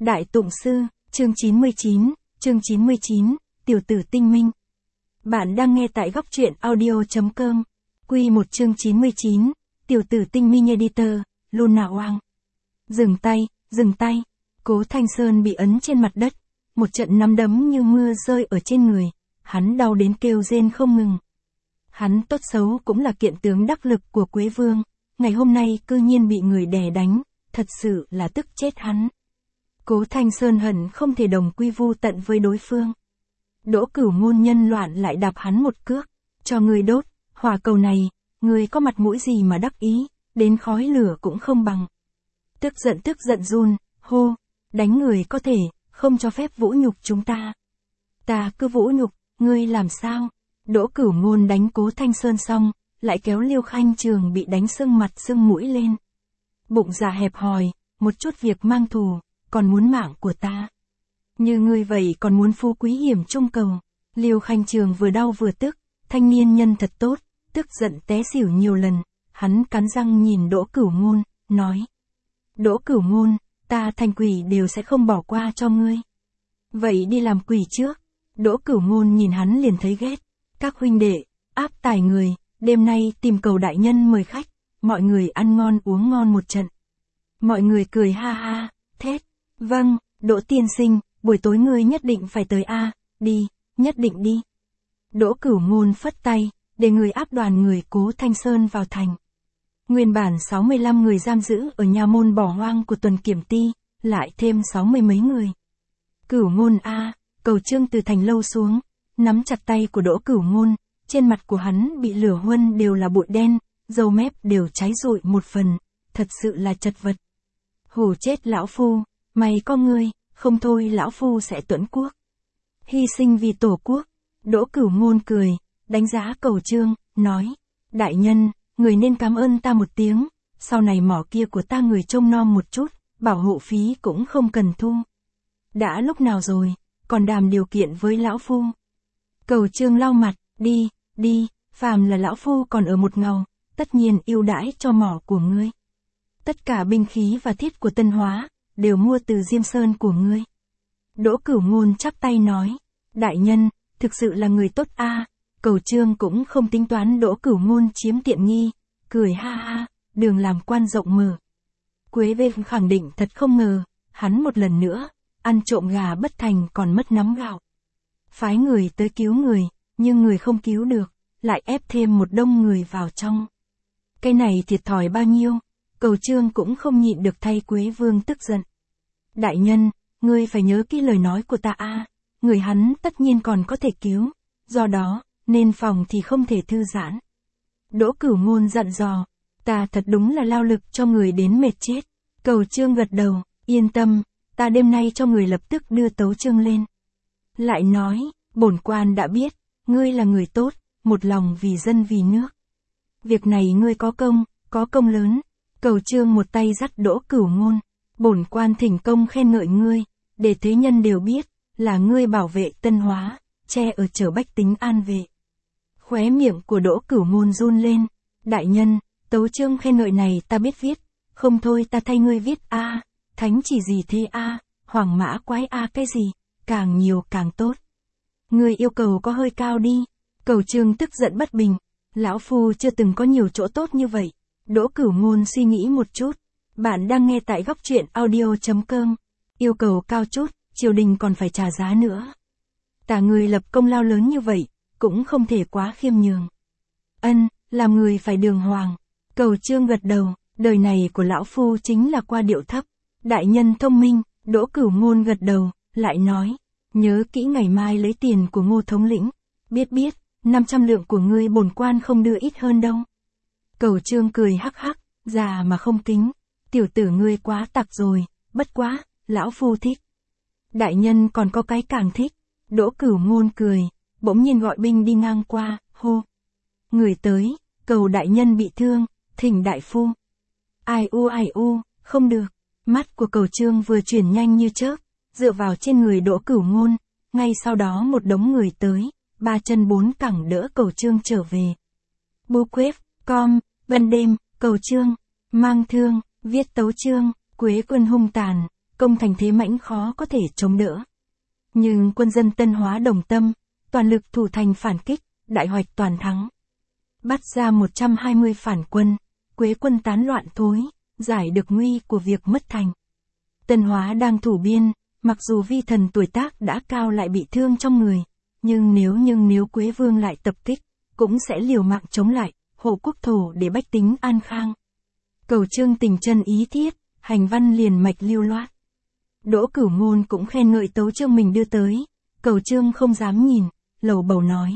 Đại Tụng Sư, chương 99, Tiểu tử tinh minh. Bạn đang nghe tại góc truyện audio.com. Quy 1 chương 99, Tiểu tử tinh minh editor, Luna Oang. Dừng tay, Cố Thanh Sơn bị ấn trên mặt đất, một trận nắm đấm như mưa rơi ở trên người, hắn đau đến kêu rên không ngừng. Hắn tốt xấu cũng là kiện tướng đắc lực của Quế Vương, ngày hôm nay cư nhiên bị người đè đánh, thật sự là tức chết hắn. Cố Thanh Sơn hận không thể đồng quy vu tận với đối phương. Đỗ Cửu ngôn nhân loạn lại đạp hắn một cước, cho người đốt, hỏa cầu này, người có mặt mũi gì mà đắc ý, đến khói lửa cũng không bằng. Tức giận run, hô, đánh người có thể, không cho phép vũ nhục chúng ta. Ta cứ vũ nhục, ngươi làm sao? Đỗ Cửu ngôn đánh Cố Thanh Sơn xong, lại kéo Liêu Khanh Trường bị đánh sưng mặt sưng mũi lên. Bụng dạ hẹp hòi, một chút việc mang thù, còn muốn mạng của ta. Như ngươi vậy còn muốn phú quý hiểm trung cầu. Liêu Khanh Trường vừa đau vừa tức, thanh niên nhân thật tốt, tức giận té xỉu nhiều lần, hắn cắn răng nhìn Đỗ Cửu ngôn, nói. Đỗ Cửu ngôn, ta thành quỷ đều sẽ không bỏ qua cho ngươi. Vậy đi làm quỷ trước. Đỗ Cửu ngôn nhìn hắn liền thấy ghét. Các huynh đệ, áp tải người, đêm nay tìm cầu đại nhân mời khách, mọi người ăn ngon uống ngon một trận. Mọi người cười ha ha, thét. Vâng, Đỗ tiên sinh, buổi tối ngươi nhất định phải tới a, đi, nhất định đi. Đỗ Cửu ngôn phất tay, để người áp đoàn người Cố Thanh Sơn vào thành. Nguyên bản 65 người giam giữ ở nhà môn bỏ hoang của Tuần Kiểm Ti, lại thêm 60 mấy người. Cửu ngôn a, Cầu Trương từ thành lâu xuống, nắm chặt tay của Đỗ Cửu ngôn, trên mặt của hắn bị lửa huân đều là bụi đen, râu mép đều cháy rụi một phần, thật sự là chật vật. Hù chết lão phu, mày có ngươi, không thôi lão phu sẽ tuẫn quốc. Hy sinh vì tổ quốc. Đỗ Cửu ngôn cười, đánh giá Cầu Trương, nói, đại nhân, người nên cảm ơn ta một tiếng, sau này mỏ kia của ta người trông nom một chút, bảo hộ phí cũng không cần thu. Đã lúc nào rồi, còn đàm điều kiện với lão phu. Cầu Trương lau mặt, đi, phàm là lão phu còn ở một ngầu, tất nhiên ưu đãi cho mỏ của ngươi. Tất cả binh khí và thiết của Tân Hóa, đều mua từ Diêm Sơn của ngươi. Đỗ Cửu ngôn chắp tay nói, đại nhân, thực sự là người tốt a. Cầu Trương cũng không tính toán Đỗ Cửu ngôn chiếm tiện nghi, cười ha ha, đường làm quan rộng mở. Quế Vương khẳng định thật không ngờ, hắn một lần nữa, ăn trộm gà bất thành còn mất nắm gạo. Phái người tới cứu người, nhưng người không cứu được, lại ép thêm một đông người vào trong. Cái này thiệt thòi bao nhiêu, Cầu Trương cũng không nhịn được thay Quế Vương tức giận. Đại nhân, ngươi phải nhớ kỹ lời nói của ta a, người hắn tất nhiên còn có thể cứu, do đó, nên phòng thì không thể thư giãn. Đỗ Cửu ngôn dặn dò, ta thật đúng là lao lực cho người đến mệt chết. Cầu Trương gật đầu, yên tâm, ta đêm nay cho người lập tức đưa tấu chương lên. Lại nói, bổn quan đã biết, ngươi là người tốt, một lòng vì dân vì nước. Việc này ngươi có công lớn. Cầu Trương một tay dắt Đỗ Cửu ngôn, bổn quan thỉnh công khen ngợi ngươi, để thế nhân đều biết, là ngươi bảo vệ Tân Hóa, che ở chở bách tính an vệ. Khóe miệng của Đỗ Cửu ngôn run lên, đại nhân, tấu chương khen ngợi này ta biết viết, không thôi ta thay ngươi viết a, thánh chỉ gì thế a, hoàng mã quái a cái gì, càng nhiều càng tốt. Ngươi yêu cầu có hơi cao đi. Cầu Trương tức giận bất bình, lão phu chưa từng có nhiều chỗ tốt như vậy. Đỗ Cửu ngôn suy nghĩ một chút, bạn đang nghe tại góc truyện audio.com. Yêu cầu cao chút, triều đình còn phải trả giá nữa. Ta người lập công lao lớn như vậy, cũng không thể quá khiêm nhường. Làm người phải đường hoàng. Cầu Trương gật đầu, đời này của lão phu chính là qua điệu thấp. Đại nhân thông minh. Đỗ Cửu ngôn gật đầu, lại nói, nhớ kỹ ngày mai lấy tiền của Ngô thống lĩnh. Biết, 500 lượng của ngươi bổn quan không đưa ít hơn đâu. Cầu Trương cười hắc hắc, già mà không kính, tiểu tử ngươi quá tặc rồi, bất quá, lão phu thích. Đại nhân còn có cái càng thích. Đỗ Cửu ngôn cười, bỗng nhiên gọi binh đi ngang qua, hô. Người tới, cầu đại nhân bị thương, thỉnh đại phu. Ai u, không được. Mắt của Cầu Trương vừa chuyển nhanh như chớp, dựa vào trên người Đỗ Cửu ngôn, ngay sau đó một đống người tới, 3 chân 4 cẳng đỡ Cầu Trương trở về. Bu Quế, ban đêm, Cầu Trương, mang thương, viết tấu chương, Quế quân hung tàn, công thành thế mãnh khó có thể chống đỡ. Nhưng quân dân Tân Hóa đồng tâm, toàn lực thủ thành phản kích, đại hoạch toàn thắng. Bắt ra 120 phản quân, Quế quân tán loạn thối, giải được nguy của việc mất thành. Tân Hóa đang thủ biên, mặc dù vi thần tuổi tác đã cao lại bị thương trong người, nhưng nếu Quế Vương lại tập kích, cũng sẽ liều mạng chống lại, hộ quốc thổ để bách tính an khang. Cầu Chương tình chân ý thiết, hành văn liền mạch lưu loát. Đỗ Cửu Ngôn cũng khen ngợi tấu chương mình đưa tới, Cầu Chương không dám nhìn, lầu bầu nói.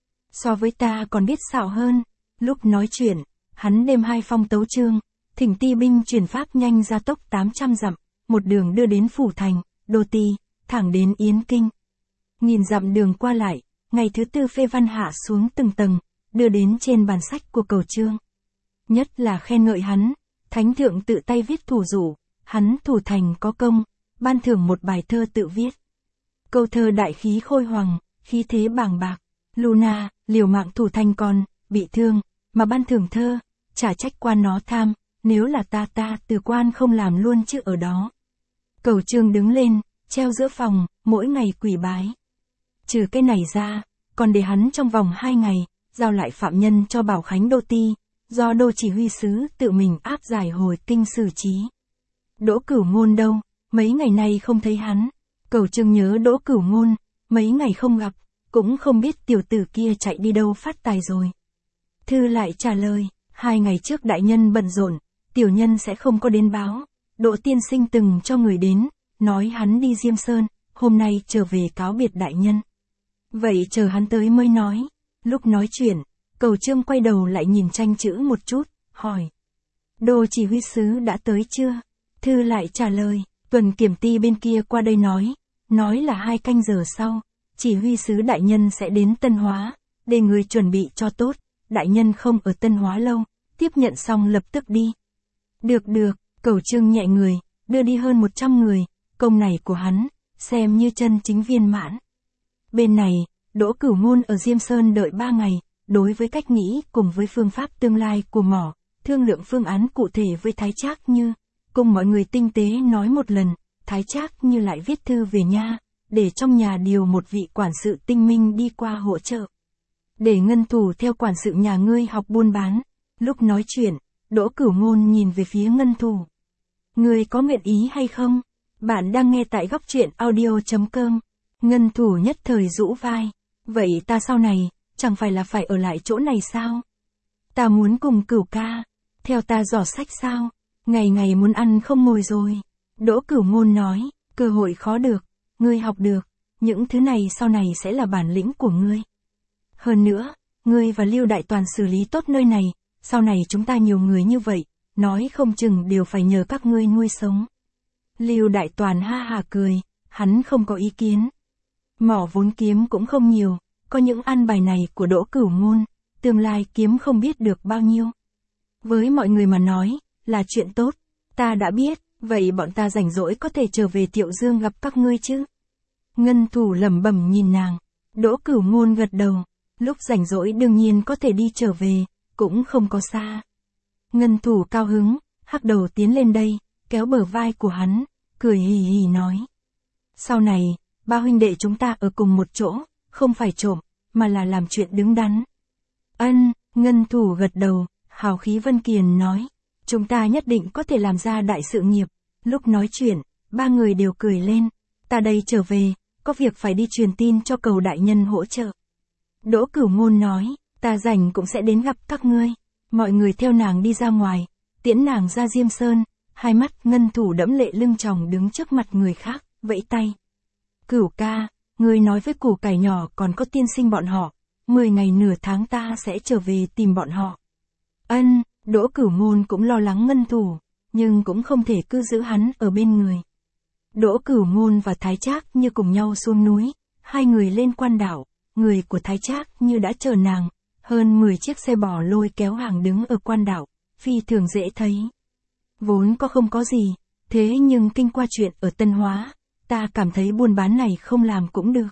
So với ta còn biết xảo hơn. Lúc nói chuyện, hắn đem 2 phong tấu chương, thỉnh ti binh chuyển pháp nhanh ra tốc 800 dặm, một đường đưa đến Phủ Thành, Đô Ti, thẳng đến Yến Kinh. Nghìn dặm đường qua lại, ngày thứ 4 phê văn hạ xuống từng tầng, đưa đến trên bàn sách của Cầu Chương. Nhất là khen ngợi hắn, thánh thượng tự tay viết thủ dụ, hắn thủ thành có công, ban thưởng một bài thơ tự viết. Câu thơ đại khí khôi hoằng, khí thế bàng bạc. Luna, liều mạng thủ thành còn, bị thương, mà ban thưởng thơ, chả trách quan nó tham, nếu là ta từ quan không làm luôn chứ ở đó. Cầu Chương đứng lên, treo giữa phòng, mỗi ngày quỳ bái. Trừ cái này ra, còn để hắn trong vòng 2 ngày, giao lại phạm nhân cho Bảo Khánh Đô Ti, do Đô chỉ huy sứ tự mình áp giải hồi kinh xử trí. Đỗ Cửu Ngôn đâu, mấy ngày nay không thấy hắn. Cầu Chương nhớ Đỗ Cửu Ngôn, mấy ngày không gặp, cũng không biết tiểu tử kia chạy đi đâu phát tài rồi. Thư lại trả lời, 2 ngày trước đại nhân bận rộn, tiểu nhân sẽ không có đến báo. Đỗ tiên sinh từng cho người đến, nói hắn đi Diêm Sơn, hôm nay trở về cáo biệt đại nhân. Vậy chờ hắn tới mới nói. Lúc nói chuyện, Cầu Chương quay đầu lại nhìn tranh chữ một chút, hỏi. Đô chỉ huy sứ đã tới chưa? Thư lại trả lời, tuần kiểm ty bên kia qua đây nói là 2 canh giờ sau, chỉ huy sứ đại nhân sẽ đến Tân Hóa, để người chuẩn bị cho tốt, đại nhân không ở Tân Hóa lâu, tiếp nhận xong lập tức đi. Được, Cầu Chương nhẹ người, đưa đi hơn 100 người, công này của hắn, xem như chân chính viên mãn. Bên này, Đỗ Cửu Ngôn ở Diêm Sơn đợi 3 ngày, đối với cách nghĩ cùng với phương pháp tương lai của mỏ, thương lượng phương án cụ thể với Thái Trác Như, cùng mọi người tinh tế nói một lần, Thái Trác Như lại viết thư về nha, để trong nhà điều một vị quản sự tinh minh đi qua hỗ trợ. Để Ngân Thủ theo quản sự nhà ngươi học buôn bán. Lúc nói chuyện, Đỗ Cửu Ngôn nhìn về phía Ngân Thủ. Ngươi có nguyện ý hay không? Bạn đang nghe tại góc truyện audio.com. Ngân Thủ nhất thời rũ vai. Vậy ta sau này, chẳng phải là phải ở lại chỗ này sao? Ta muốn cùng Cửu ca, theo ta dò sách sao? Ngày ngày muốn ăn không ngồi rồi. Đỗ Cửu Ngôn nói, cơ hội khó được, ngươi học được, những thứ này sau này sẽ là bản lĩnh của ngươi. Hơn nữa, ngươi và Lưu Đại Toàn xử lý tốt nơi này, sau này chúng ta nhiều người như vậy, nói không chừng đều phải nhờ các ngươi nuôi sống. Lưu Đại Toàn ha hà cười, hắn không có ý kiến. Mỏ vốn kiếm cũng không nhiều, có những ăn bài này của Đỗ Cửu Ngôn, tương lai kiếm không biết được bao nhiêu. Với mọi người mà nói, là chuyện tốt, ta đã biết, vậy bọn ta rảnh rỗi có thể trở về Tiệu Dương gặp các ngươi chứ? Ngân Thủ lẩm bẩm nhìn nàng, Đỗ Cửu Ngôn gật đầu, lúc rảnh rỗi đương nhiên có thể đi trở về, cũng không có xa. Ngân Thủ cao hứng, hắc đầu tiến lên đây, kéo bờ vai của hắn, cười hì hì nói. Sau này, ba huynh đệ chúng ta ở cùng một chỗ, không phải trộm, mà là làm chuyện đứng đắn. Ân, Ngân Thủ gật đầu, hào khí vân kiền nói. Chúng ta nhất định có thể làm ra đại sự nghiệp. Lúc nói chuyện, 3 người đều cười lên. Ta đây trở về, có việc phải đi truyền tin cho Cầu đại nhân hỗ trợ. Đỗ Cửu Ngôn nói, ta rảnh cũng sẽ đến gặp các ngươi. Mọi người theo nàng đi ra ngoài, tiễn nàng ra Diêm Sơn, 2 mắt Ngân Thủ đẫm lệ lưng tròng đứng trước mặt người khác, vẫy tay. Cửu ca, ngươi nói với Củ Cải nhỏ còn có tiên sinh bọn họ, 10 ngày nửa tháng ta sẽ trở về tìm bọn họ. Ân, Đỗ Cửu Ngôn cũng lo lắng Ngân Thủ, nhưng cũng không thể cứ giữ hắn ở bên người. Đỗ Cửu Ngôn và Thái Trác Như cùng nhau xuống núi, 2 người lên quan đảo, người của Thái Trác Như đã chờ nàng, hơn 10 chiếc xe bò lôi kéo hàng đứng ở quan đảo, phi thường dễ thấy. Vốn có không có gì, thế nhưng kinh qua chuyện ở Tân Hóa, ta cảm thấy buôn bán này không làm cũng được.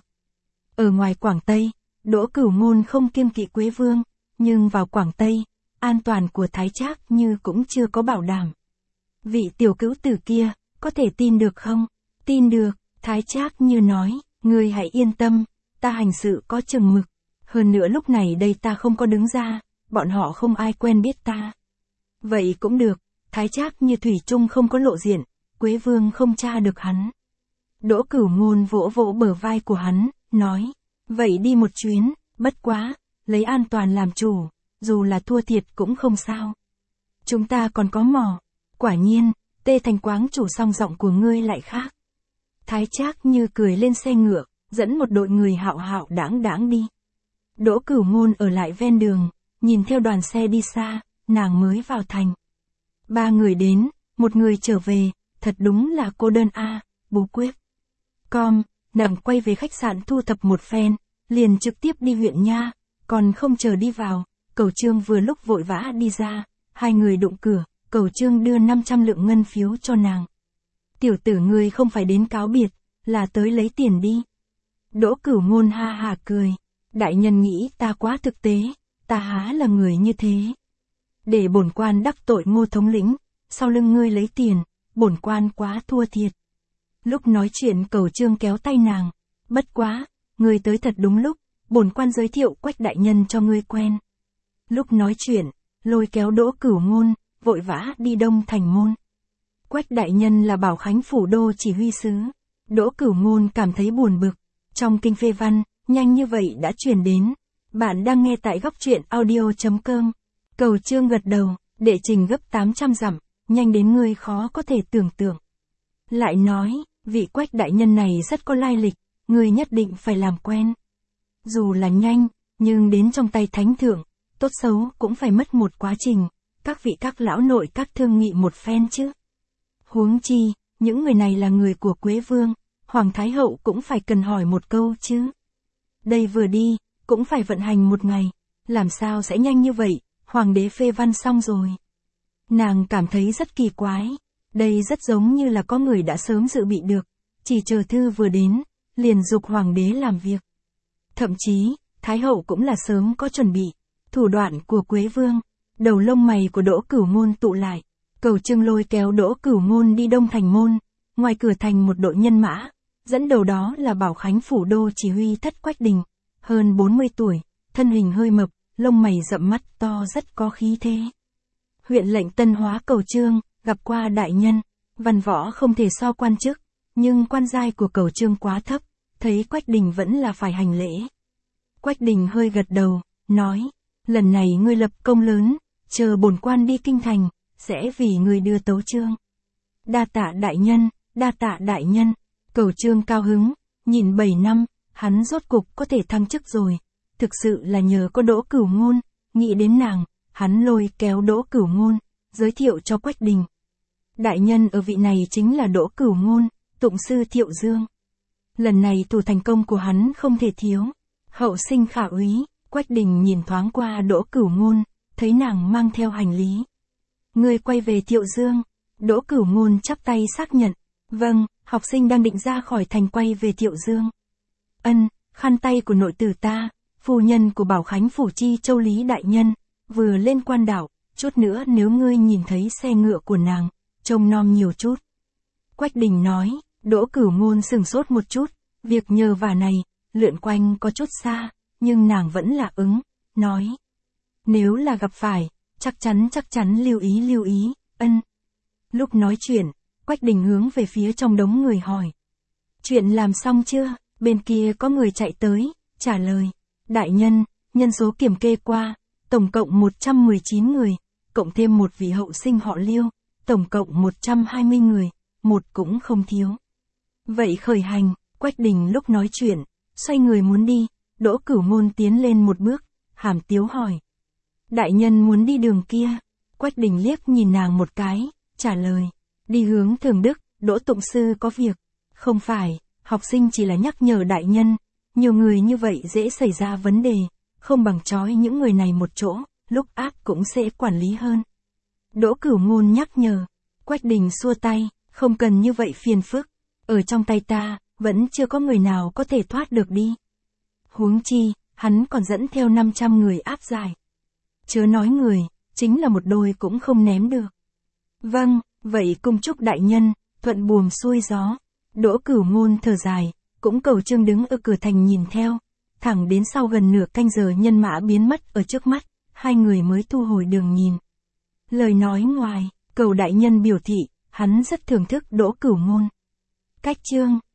Ở ngoài Quảng Tây, Đỗ Cửu Ngôn không kiêng kỵ Quế Vương, nhưng vào Quảng Tây, an toàn của Thái Trác Như cũng chưa có bảo đảm. Vị tiểu cữu tử kia, có thể tin được không? Tin được, Thái Trác Như nói, ngươi hãy yên tâm, ta hành sự có chừng mực. Hơn nữa lúc này đây ta không có đứng ra, bọn họ không ai quen biết ta. Vậy cũng được, Thái Trác Như thủy chung không có lộ diện, Quế Vương không tra được hắn. Đỗ Cửu Ngôn vỗ vỗ bờ vai của hắn, nói, vậy đi một chuyến, bất quá, lấy an toàn làm chủ, dù là thua thiệt cũng không sao. Chúng ta còn có mỏ. Quả nhiên, Tê Thành Quáng chủ song giọng của ngươi lại khác. Thái Trác Như cười lên xe ngựa, dẫn một đội người hạo hạo đãng đãng đi. Đỗ Cửu Ngôn ở lại ven đường, nhìn theo đoàn xe đi xa, nàng mới vào thành. 3 người đến, 1 người trở về, thật đúng là cô đơn a, bú quyết. Nàng quay về khách sạn thu thập một phen, liền trực tiếp đi huyện nha, còn không chờ đi vào, Cẩu Trương vừa lúc vội vã đi ra, 2 người đụng cửa, Cẩu Trương đưa 500 lượng ngân phiếu cho nàng. Tiểu tử ngươi không phải đến cáo biệt, là tới lấy tiền đi. Đỗ Cửu Ngôn ha ha cười, đại nhân nghĩ ta quá thực tế, ta há là người như thế. Để bổn quan đắc tội Ngô thống lĩnh, sau lưng ngươi lấy tiền, bổn quan quá thua thiệt. Lúc nói chuyện Cẩu Trương kéo tay nàng, bất quá, ngươi tới thật đúng lúc, bổn quan giới thiệu Quách đại nhân cho ngươi quen. Lúc nói chuyện, lôi kéo Đỗ Cửu Ngôn, vội vã đi Đông Thành môn. Quách đại nhân là Bảo Khánh phủ đô chỉ huy sứ. Đỗ Cửu Ngôn cảm thấy buồn bực, trong kinh phê văn, nhanh như vậy đã truyền đến. Bạn đang nghe tại góc truyện audio.com. Cẩu Trương gật đầu, đệ trình gấp 800 dặm, nhanh đến ngươi khó có thể tưởng tượng. Lại nói, vị Quách đại nhân này rất có lai lịch, ngươi nhất định phải làm quen. Dù là nhanh, nhưng đến trong tay thánh thượng, tốt xấu cũng phải mất một quá trình, các vị các lão nội các thương nghị một phen chứ. Huống chi, những người này là người của Quế Vương, Hoàng Thái Hậu cũng phải cần hỏi một câu chứ. Đây vừa đi, cũng phải vận hành một ngày, làm sao sẽ nhanh như vậy, Hoàng đế phê văn xong rồi. Nàng cảm thấy rất kỳ quái, đây rất giống như là có người đã sớm dự bị được, chỉ chờ thư vừa đến, liền giục Hoàng đế làm việc. Thậm chí, Thái Hậu cũng là sớm có chuẩn bị, thủ đoạn của Quế Vương, đầu lông mày của Đỗ Cửu Ngôn tụ lại. Cẩu Trương lôi kéo Đỗ Cửu Ngôn đi Đông Thành môn, ngoài cửa thành một đội nhân mã, dẫn đầu đó là Bảo Khánh phủ đô chỉ huy thất Quách Đình, hơn 40 tuổi, thân hình hơi mập, lông mày rậm mắt to rất có khí thế. Huyện lệnh Tân Hóa Cẩu Trương, gặp qua đại nhân, văn võ không thể so quan chức, nhưng quan giai của Cẩu Trương quá thấp, thấy Quách Đình vẫn là phải hành lễ. Quách Đình hơi gật đầu, nói, lần này ngươi lập công lớn, chờ bổn quan đi kinh thành, sẽ vì người đưa tấu chương. Đa tạ đại nhân, đa tạ đại nhân. Cẩu Trương cao hứng, nhìn 7 năm, hắn rốt cục có thể thăng chức rồi. Thực sự là nhờ có Đỗ Cửu Ngôn, nghĩ đến nàng, hắn lôi kéo Đỗ Cửu Ngôn, giới thiệu cho Quách Đình. Đại nhân ở vị này chính là Đỗ Cửu Ngôn, tụng sư Thiệu Dương. Lần này thủ thành công của hắn không thể thiếu. Hậu sinh khả úy, Quách Đình nhìn thoáng qua Đỗ Cửu Ngôn, thấy nàng mang theo hành lý. Ngươi quay về Thiệu Dương. Đỗ Cửu Ngôn chắp tay xác nhận. Vâng, học sinh đang định ra khỏi thành quay về Thiệu Dương. Khăn tay của nội tử ta, phu nhân của Bảo Khánh phủ chi Châu Lý đại nhân, vừa lên quan đảo, chút nữa nếu ngươi nhìn thấy xe ngựa của nàng, trông nom nhiều chút. Quách Đình nói, Đỗ Cửu Ngôn sửng sốt một chút, việc nhờ vả này, lượn quanh có chút xa, nhưng nàng vẫn là ứng, nói. Nếu là gặp phải, chắc chắn lưu ý, Lúc nói chuyện, Quách Đình hướng về phía trong đống người hỏi. Chuyện làm xong chưa? Bên kia có người chạy tới, trả lời. Đại nhân, nhân số kiểm kê qua, tổng cộng 119 người, cộng thêm một vị hậu sinh họ Liêu, tổng cộng 120 người, một cũng không thiếu. Vậy khởi hành, Quách Đình lúc nói chuyện, xoay người muốn đi, Đỗ Cửu Ngôn tiến lên một bước, hàm tiếu hỏi. Đại nhân muốn đi đường kia? Quách Đình liếc nhìn nàng một cái, trả lời. Đi hướng Thường Đức, Đỗ Tụng Sư có việc. Không phải, học sinh chỉ là nhắc nhở đại nhân, nhiều người như vậy dễ xảy ra vấn đề, không bằng trói những người này một chỗ, lúc áp cũng sẽ quản lý hơn. Đỗ Cửu Ngôn nhắc nhở, Quách Đình xua tay, không cần như vậy phiền phức, ở trong tay ta, vẫn chưa có người nào có thể thoát được đi. Huống chi, hắn còn dẫn theo 500 người áp giải. Chớ nói người, chính là một đôi cũng không ném được. Vâng, vậy cùng chúc đại nhân, thuận buồm xuôi gió. Đỗ Cửu Ngôn thở dài, cũng cầu Trương đứng ở cửa thành nhìn theo. Thẳng đến sau gần nửa canh giờ nhân mã biến mất ở trước mắt, hai người mới thu hồi đường nhìn. Lời nói ngoài, Cầu đại nhân biểu thị, hắn rất thưởng thức Đỗ Cửu Ngôn. Cách chương